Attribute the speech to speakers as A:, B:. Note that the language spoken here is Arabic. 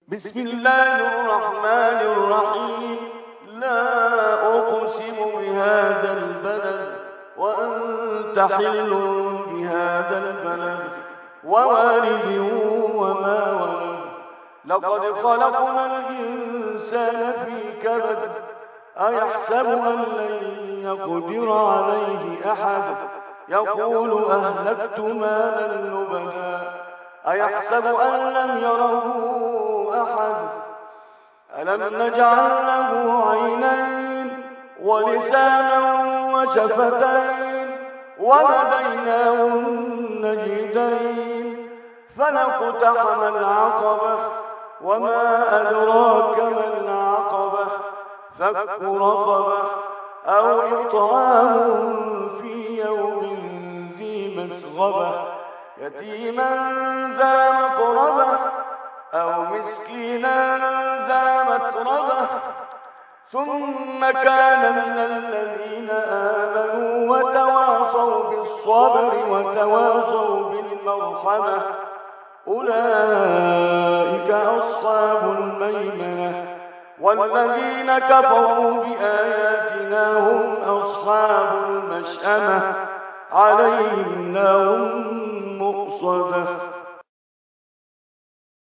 A: بسم الله الرحمن الرحيم. لا أقسم بهذا البلد وأنت حل بهذا البلد ووالد وما ولد. لقد خلقنا الإنسان في كبد. أيحسب أن لن يقدر عليه أحد. يقول أهلكت مالا لبدا. أيحسب أن لم يره أحد. ألم نجعل له عينين ولسانا وشفتين وهديناه النجدين فلاقتحم العقبة وما أدراك ما العقبة فك رقبة أو إطعام في يوم ذي مسغبة يتيما ذا مقربة أو مسكينا ذا متربة ثم كان من الذين آمنوا وتواصوا بالصبر وتواصوا بالمرحمة أولئك أصحاب الميمنة. والذين كفروا بآياتنا هم أصحاب المشأمة عليهم نار مؤصدة.